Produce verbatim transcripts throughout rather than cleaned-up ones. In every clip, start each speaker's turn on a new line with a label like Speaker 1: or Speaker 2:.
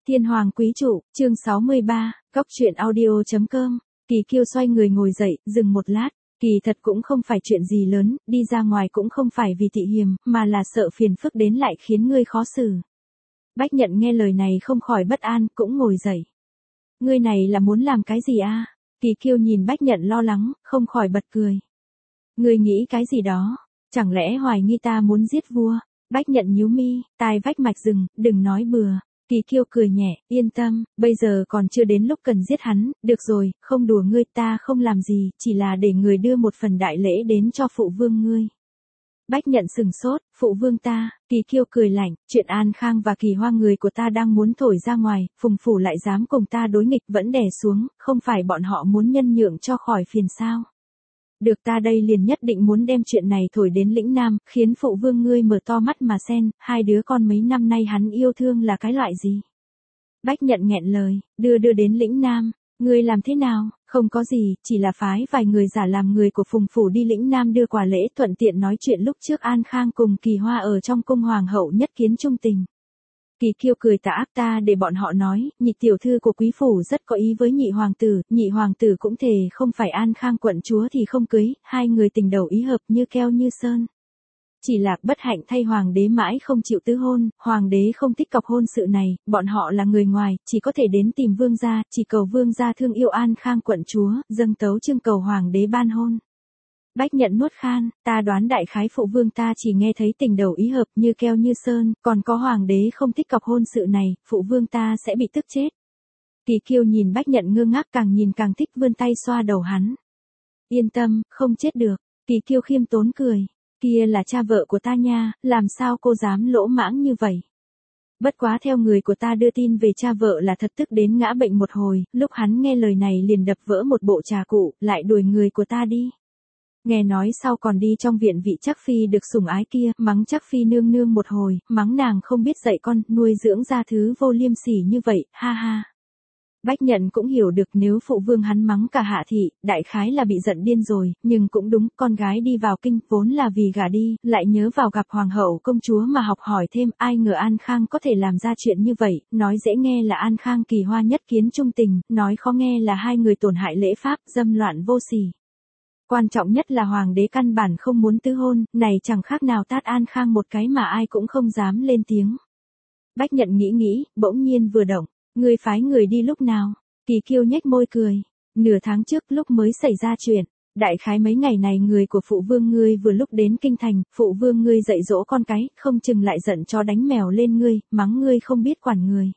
Speaker 1: Thiên Hoàng Quý Trụ, chương sáu mươi ba, cóc truyện audio.com. Kỳ Kiêu xoay người ngồi dậy, dừng một lát. Kỳ thật cũng không phải chuyện gì lớn, đi ra ngoài cũng không phải vì thị hiềm, mà là sợ phiền phức đến lại khiến ngươi khó xử. Bách Nhận nghe lời này không khỏi bất an, cũng ngồi dậy. Ngươi này là muốn làm cái gì a? Kỳ Kiêu nhìn Bách Nhận lo lắng, không khỏi bật cười. Ngươi nghĩ cái gì đó? Chẳng lẽ hoài nghi ta muốn giết vua? Bách Nhận nhíu mi, tai vách mạch rừng, đừng nói bừa. Kỳ Kiêu cười nhẹ, yên tâm, bây giờ còn chưa đến lúc cần giết hắn, được rồi, không đùa ngươi, ta không làm gì, chỉ là để người đưa một phần đại lễ đến cho phụ vương ngươi. Bách Nhận sừng sốt, phụ vương ta, Kỳ Kiêu cười lạnh, chuyện An Khang và Kỳ Hoa người của ta đang muốn thổi ra ngoài, Phùng Phủ lại dám cùng ta đối nghịch vẫn đè xuống, không phải bọn họ muốn nhân nhượng cho khỏi phiền sao. Được, ta đây liền nhất định muốn đem chuyện này thổi đến lĩnh Nam, khiến phụ vương ngươi mở to mắt mà xem, hai đứa con mấy năm nay hắn yêu thương là cái loại gì. Bách Nhận nghẹn lời, đưa đưa đến lĩnh Nam, ngươi làm thế nào? Không có gì, chỉ là phái vài người giả làm người của Phùng Phủ đi lĩnh Nam đưa quà lễ, thuận tiện nói chuyện lúc trước An Khang cùng Kỳ Hoa ở trong cung hoàng hậu nhất kiến trung tình. Kỳ Kiêu cười tà ác, ta để bọn họ nói, nhị tiểu thư của quý phủ rất có ý với nhị hoàng tử, nhị hoàng tử cũng thề không phải An Khang quận chúa thì không cưới, hai người tình đầu ý hợp như keo như sơn. Chỉ là bất hạnh thay hoàng đế mãi không chịu tứ hôn, hoàng đế không thích cọc hôn sự này, bọn họ là người ngoài, chỉ có thể đến tìm vương gia, chỉ cầu vương gia thương yêu An Khang quận chúa, dâng tấu chương cầu hoàng đế ban hôn. Bách Nhận nuốt khan, ta đoán đại khái phụ vương ta chỉ nghe thấy tình đầu ý hợp như keo như sơn, còn có hoàng đế không thích cọc hôn sự này, phụ vương ta sẽ bị tức chết. Kỳ Kiêu nhìn Bách Nhận ngơ ngác, càng nhìn càng thích, vươn tay xoa đầu hắn. Yên tâm, không chết được. Kỳ Kiêu khiêm tốn cười, kia là cha vợ của ta nha, làm sao cô dám lỗ mãng như vậy. Bất quá theo người của ta đưa tin về cha vợ là thật tức đến ngã bệnh một hồi, lúc hắn nghe lời này liền đập vỡ một bộ trà cụ, lại đuổi người của ta đi. Nghe nói sau còn đi trong viện vị Trác Phi được sủng ái kia, mắng Trác Phi nương nương một hồi, mắng nàng không biết dạy con, nuôi dưỡng ra thứ vô liêm sỉ như vậy, ha ha. Bách Nhận cũng hiểu được nếu phụ vương hắn mắng cả Hạ thị, đại khái là bị giận điên rồi, nhưng cũng đúng, con gái đi vào kinh vốn là vì gả đi, lại nhớ vào gặp hoàng hậu công chúa mà học hỏi thêm, ai ngờ An Khang có thể làm ra chuyện như vậy, nói dễ nghe là An Khang Kỳ Hoa nhất kiến trung tình, nói khó nghe là hai người tổn hại lễ pháp, dâm loạn vô sỉ. Quan trọng nhất là hoàng đế căn bản không muốn tứ hôn, này chẳng khác nào tát An Khang một cái mà ai cũng không dám lên tiếng. Bách Nhận nghĩ nghĩ, bỗng nhiên vừa động, ngươi phái người đi lúc nào? Kỳ Kiêu nhếch môi cười, nửa tháng trước lúc mới xảy ra chuyện, đại khái mấy ngày này người của phụ vương ngươi vừa lúc đến kinh thành, phụ vương ngươi dạy dỗ con cái, không chừng lại giận cho đánh mèo lên ngươi, mắng ngươi không biết quản người.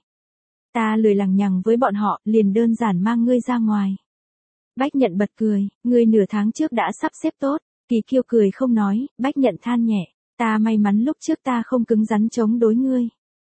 Speaker 1: Ta lười lằng nhằng với bọn họ, liền đơn giản mang ngươi ra ngoài. Bách Nhận bật cười, ngươi nửa tháng trước đã sắp xếp tốt. Kỳ Kiêu cười không nói, Bách Nhận than nhẹ, ta may mắn lúc trước ta không cứng rắn chống đối ngươi.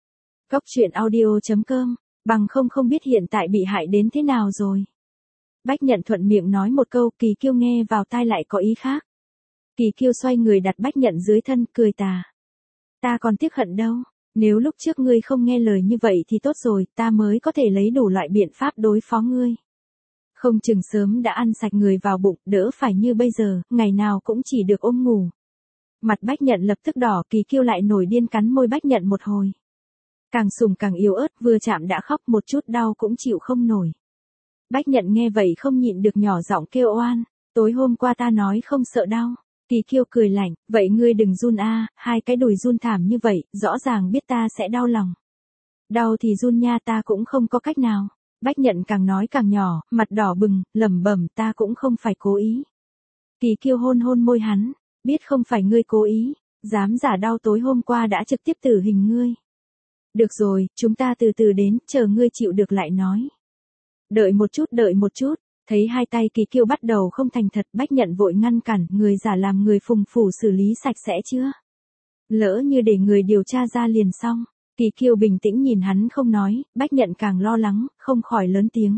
Speaker 1: Cóc truyện audio.com, bằng không không biết hiện tại bị hại đến thế nào rồi. Bách Nhận thuận miệng nói một câu, Kỳ Kiêu nghe vào tai lại có ý khác. Kỳ Kiêu xoay người đặt Bách Nhận dưới thân, cười tà. Ta còn tiếc hận đâu, nếu lúc trước ngươi không nghe lời như vậy thì tốt rồi, ta mới có thể lấy đủ loại biện pháp đối phó ngươi. Không chừng sớm đã ăn sạch người vào bụng, đỡ phải như bây giờ, ngày nào cũng chỉ được ôm ngủ. Mặt Bách Nhận lập tức đỏ, Kỳ Kiêu lại nổi điên cắn môi Bách Nhận một hồi. Càng sùng càng yếu ớt, vừa chạm đã khóc, một chút đau cũng chịu không nổi. Bách Nhận nghe vậy không nhịn được nhỏ giọng kêu oan, tối hôm qua ta nói không sợ đau. Kỳ Kiêu cười lạnh, vậy ngươi đừng run a, hai cái đùi run thảm như vậy, rõ ràng biết ta sẽ đau lòng. Đau thì run nha, ta cũng không có cách nào. Bách Nhận càng nói càng nhỏ, mặt đỏ bừng, lẩm bẩm, ta cũng không phải cố ý. Kỳ Kiêu hôn hôn môi hắn, biết không phải ngươi cố ý, dám giả đau tối hôm qua đã trực tiếp tử hình ngươi. Được rồi, chúng ta từ từ đến, chờ ngươi chịu được lại nói. Đợi một chút, đợi một chút, thấy hai tay Kỳ Kiêu bắt đầu không thành thật, Bách Nhận vội ngăn cản, người giả làm người Phùng Phủ xử lý sạch sẽ chưa? Lỡ như để người điều tra ra liền xong. Kỳ Kiêu bình tĩnh nhìn hắn không nói, Bách Nhận càng lo lắng, không khỏi lớn tiếng.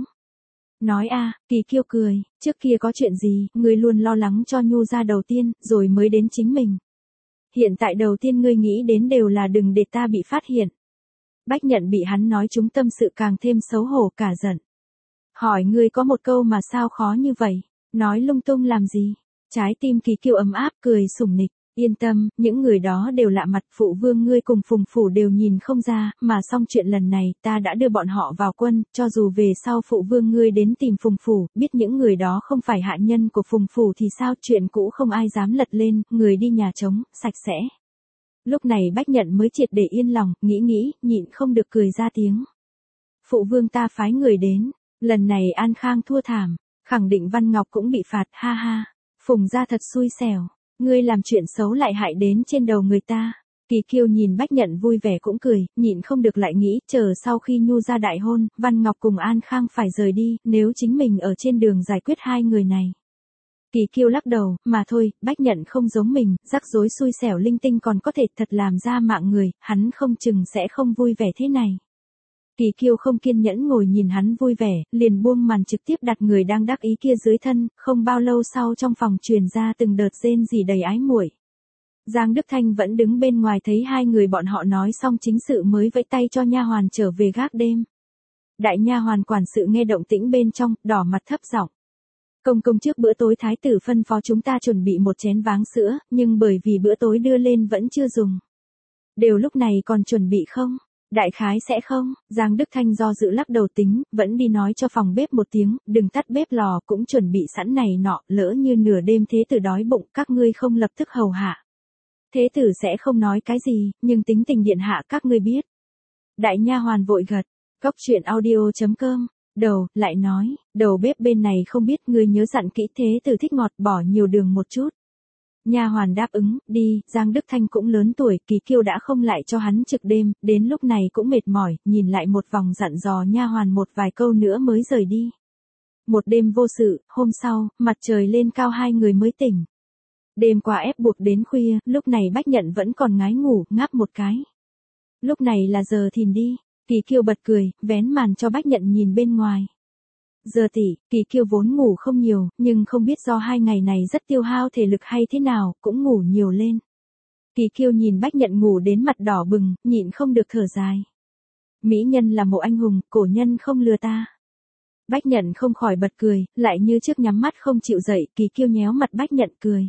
Speaker 1: Nói a, Kỳ Kiêu cười, trước kia có chuyện gì, ngươi luôn lo lắng cho Nhu gia đầu tiên, rồi mới đến chính mình. Hiện tại đầu tiên ngươi nghĩ đến đều là đừng để ta bị phát hiện. Bách Nhận bị hắn nói trúng tâm sự càng thêm xấu hổ cả giận. Hỏi ngươi có một câu mà sao khó như vậy, nói lung tung làm gì? Trái tim Kỳ Kiêu ấm áp cười sủng nịch, Yên tâm, những người đó đều lạ mặt, phụ vương ngươi cùng Phùng phủ đều nhìn không ra, mà xong chuyện lần này, ta đã đưa bọn họ vào quân, cho dù về sau phụ vương ngươi đến tìm Phùng phủ, biết những người đó không phải hạ nhân của Phùng phủ thì sao, chuyện cũ không ai dám lật lên, người đi nhà trống, sạch sẽ. Lúc này Bách Nhận mới triệt để yên lòng, nghĩ nghĩ, nhịn không được cười ra tiếng. Phụ vương ta phái người đến, lần này An Khang thua thảm, khẳng định Văn Ngọc cũng bị phạt, ha ha. Phùng gia thật xui xẻo, ngươi làm chuyện xấu lại hại đến trên đầu người ta. Kỳ Kiêu nhìn Bách Nhận vui vẻ cũng cười, nhịn không được lại nghĩ, chờ sau khi Nhu ra đại hôn, Văn Ngọc cùng An Khang phải rời đi, nếu chính mình ở trên đường giải quyết hai người này. Kỳ Kiêu lắc đầu, mà thôi, Bách Nhận không giống mình, rắc rối xui xẻo linh tinh còn có thể thật làm ra mạng người, hắn không chừng sẽ không vui vẻ thế này. Kỳ Kiêu không kiên nhẫn ngồi nhìn hắn vui vẻ, liền buông màn trực tiếp đặt người đang đắc ý kia dưới thân, không bao lâu sau trong phòng truyền ra từng đợt rên rỉ đầy ái muội. Giang Đức Thanh vẫn đứng bên ngoài thấy hai người bọn họ nói xong chính sự mới vẫy tay cho nha hoàn trở về gác đêm. Đại nha hoàn quản sự nghe động tĩnh bên trong, đỏ mặt thấp giọng. Công công trước bữa tối thái tử phân phó chúng ta chuẩn bị một chén váng sữa, nhưng bởi vì bữa tối đưa lên vẫn chưa dùng. Đều lúc này còn chuẩn bị không? Đại khái sẽ không, Giang Đức Thanh do dự lắc đầu tính, vẫn đi nói cho phòng bếp một tiếng, đừng tắt bếp lò cũng chuẩn bị sẵn này nọ, lỡ như nửa đêm thế tử đói bụng, các ngươi không lập tức hầu hạ. Thế tử sẽ không nói cái gì, nhưng tính tình điện hạ các ngươi biết. Đại nha hoàn vội gật, góc truyện audio chấm com, đầu, lại nói, đầu bếp bên này không biết ngươi nhớ dặn kỹ thế tử thích ngọt bỏ nhiều đường một chút. Nha hoàn đáp ứng, đi, Giang Đức Thanh cũng lớn tuổi, Kỳ Kiêu đã không lại cho hắn trực đêm, đến lúc này cũng mệt mỏi, nhìn lại một vòng dặn dò nha hoàn một vài câu nữa mới rời đi. Một đêm vô sự, hôm sau, mặt trời lên cao hai người mới tỉnh. Đêm qua ép buộc đến khuya, lúc này Bách Nhận vẫn còn ngái ngủ, ngáp một cái. Lúc này là giờ thìn đi, Kỳ Kiêu bật cười, vén màn cho Bách Nhận nhìn bên ngoài. Giờ tỷ, Kỳ Kiêu vốn ngủ không nhiều, nhưng không biết do hai ngày này rất tiêu hao thể lực hay thế nào, cũng ngủ nhiều lên. Kỳ Kiêu nhìn Bách Nhận ngủ đến mặt đỏ bừng, nhịn không được thở dài. Mỹ nhân là một anh hùng, cổ nhân không lừa ta. Bách Nhận không khỏi bật cười, lại như trước nhắm mắt không chịu dậy, Kỳ Kiêu nhéo mặt Bách Nhận cười.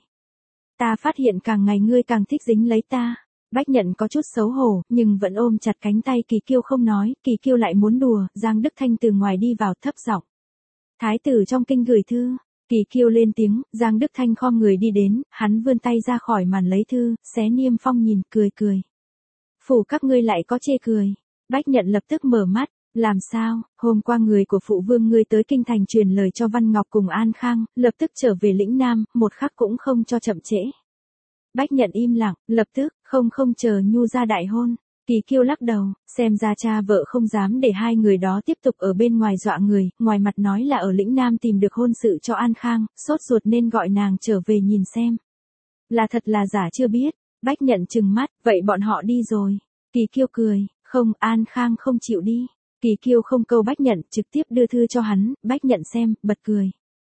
Speaker 1: Ta phát hiện càng ngày ngươi càng thích dính lấy ta. Bách Nhận có chút xấu hổ, nhưng vẫn ôm chặt cánh tay Kỳ Kiêu không nói, Kỳ Kiêu lại muốn đùa, Giang Đức Thanh từ ngoài đi vào thấp giọng. Thái tử trong kinh gửi thư, Kỳ Kiêu lên tiếng, Giang Đức Thanh khom người đi đến, hắn vươn tay ra khỏi màn lấy thư, xé niêm phong nhìn, cười cười. Phủ các ngươi lại có chê cười. Bách Nhận lập tức mở mắt, làm sao, hôm qua người của phụ vương ngươi tới kinh thành truyền lời cho Văn Ngọc cùng An Khang, lập tức trở về lĩnh Nam, một khắc cũng không cho chậm trễ. Bách Nhận im lặng, lập tức, không không chờ Nhu ra đại hôn. Kỳ Kiêu lắc đầu, xem ra cha vợ không dám để hai người đó tiếp tục ở bên ngoài dọa người, ngoài mặt nói là ở lĩnh Nam tìm được hôn sự cho An Khang, sốt ruột nên gọi nàng trở về nhìn xem. Là thật là giả chưa biết, Bách Nhận trừng mắt, vậy bọn họ đi rồi. Kỳ Kiêu cười, không, An Khang không chịu đi. Kỳ Kiêu không câu Bách Nhận, trực tiếp đưa thư cho hắn, Bách Nhận xem, bật cười.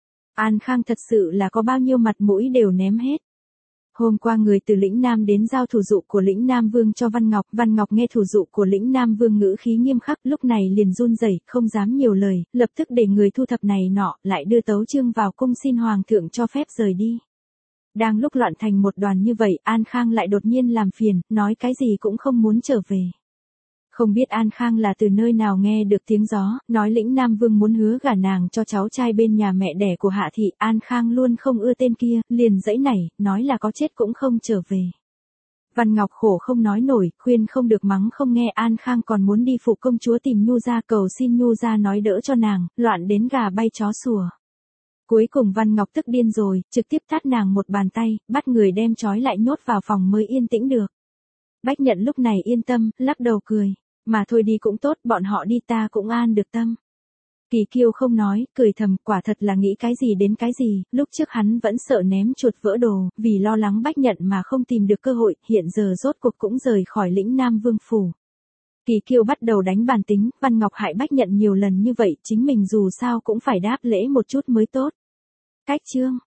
Speaker 1: An Khang thật sự là có bao nhiêu mặt mũi đều ném hết. Hôm qua người từ lĩnh Nam đến giao thủ dụ của lĩnh Nam Vương cho Văn Ngọc, Văn Ngọc nghe thủ dụ của lĩnh Nam Vương ngữ khí nghiêm khắc, lúc này liền run rẩy, không dám nhiều lời, lập tức để người thu thập này nọ, lại đưa tấu chương vào cung xin hoàng thượng cho phép rời đi. Đang lúc loạn thành một đoàn như vậy, An Khang lại đột nhiên làm phiền, nói cái gì cũng không muốn trở về. Không biết An Khang là từ nơi nào nghe được tiếng gió, nói lĩnh Nam Vương muốn hứa gả nàng cho cháu trai bên nhà mẹ đẻ của Hạ Thị, An Khang luôn không ưa tên kia, liền dãy nảy, nói là có chết cũng không trở về. Văn Ngọc khổ không nói nổi, khuyên không được mắng không nghe, An Khang còn muốn đi phụ công chúa tìm Nhu ra cầu xin Nhu ra nói đỡ cho nàng, loạn đến gà bay chó sủa. Cuối cùng Văn Ngọc tức điên rồi, trực tiếp tát nàng một bàn tay, bắt người đem trói lại nhốt vào phòng mới yên tĩnh được. Bách Nhận lúc này yên tâm, lắc đầu cười. Mà thôi đi cũng tốt, bọn họ đi ta cũng an được tâm. Kỳ Kiêu không nói, cười thầm, quả thật là nghĩ cái gì đến cái gì, lúc trước hắn vẫn sợ ném chuột vỡ đồ, vì lo lắng Bách Nhận mà không tìm được cơ hội, hiện giờ rốt cuộc cũng rời khỏi lĩnh Nam Vương phủ. Kỳ Kiêu bắt đầu đánh bàn tính, Văn Ngọc hại Bách Nhận nhiều lần như vậy, chính mình dù sao cũng phải đáp lễ một chút mới tốt. Cách chương